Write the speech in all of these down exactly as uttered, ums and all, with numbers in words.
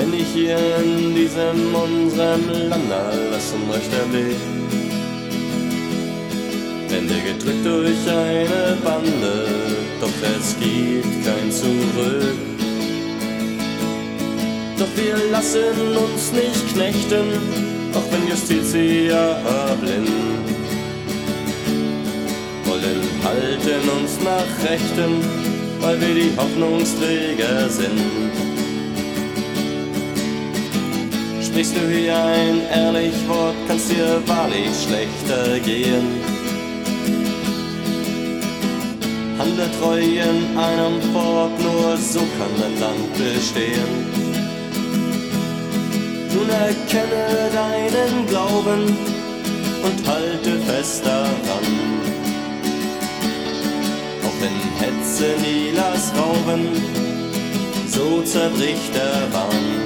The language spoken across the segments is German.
Wenn ich hier in diesem unserem Land alles um rechter Weg, Hände gedrückt durch eine Bande, doch es gibt kein Zurück. Doch wir lassen uns nicht knechten, auch wenn Justitia blind. Wollen halten uns nach Rechten, weil wir die Hoffnungsträger sind. Sprichst du hier ein ehrlich Wort, kann's dir wahrlich schlechter gehen. Handle treu in einem Fort, nur so kann dein Land bestehen. Nun erkenne deinen Glauben und halte fest daran. Auch wenn Hetze nie las rauben, so zerbricht der Wahn.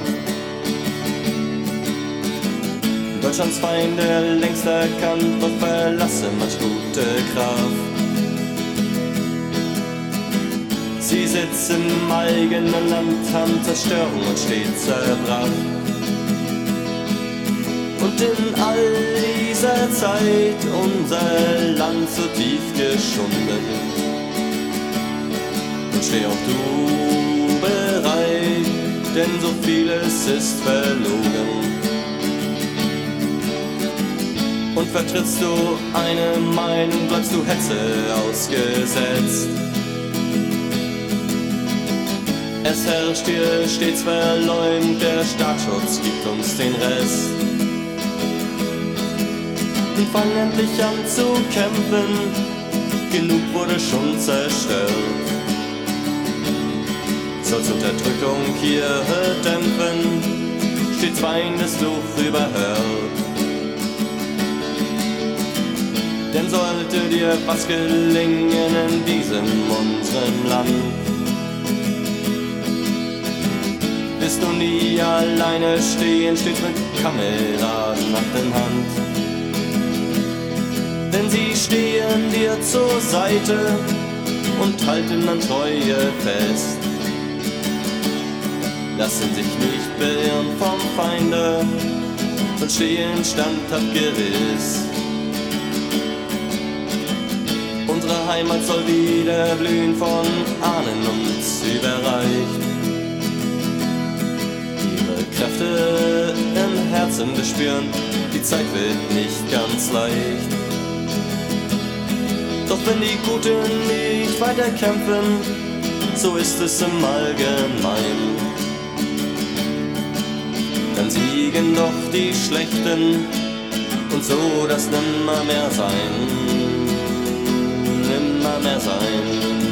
Deutschlands Feinde längst erkannt, doch verlasse manch gute Kraft. Sie sitzt im eigenen Land, haben Zerstörung und steht zerbracht. Und in all dieser Zeit unser Land so tief geschunden. Und steh auch du bereit, denn so vieles ist verlogen. Und vertrittst du eine Meinung, bleibst du Hetze ausgesetzt. Es herrscht hier stets verleumd, der Staatsschutz gibt uns den Rest. Und fang endlich an zu kämpfen, genug wurde schon zerstört. Soll's Unterdrückung hier dämpfen, stets Feindesfluch überhört. Denn sollte dir was gelingen in diesem unserem Land, wirst du nie alleine stehen, stets mit Kameraden nach der Hand. Denn sie stehen dir zur Seite und halten an Treue fest. Lassen sich nicht beirren vom Feinde und stehen standhaft gewiss. Unsere Heimat soll wieder blühen, von Ahnen uns überreicht. Ihre Kräfte im Herzen bespüren, die Zeit wird nicht ganz leicht. Doch wenn die Guten nicht weiter kämpfen, so ist es im Allgemeinen. Dann siegen doch die Schlechten und so das nimmer mehr sein. Nimmer mehr sein.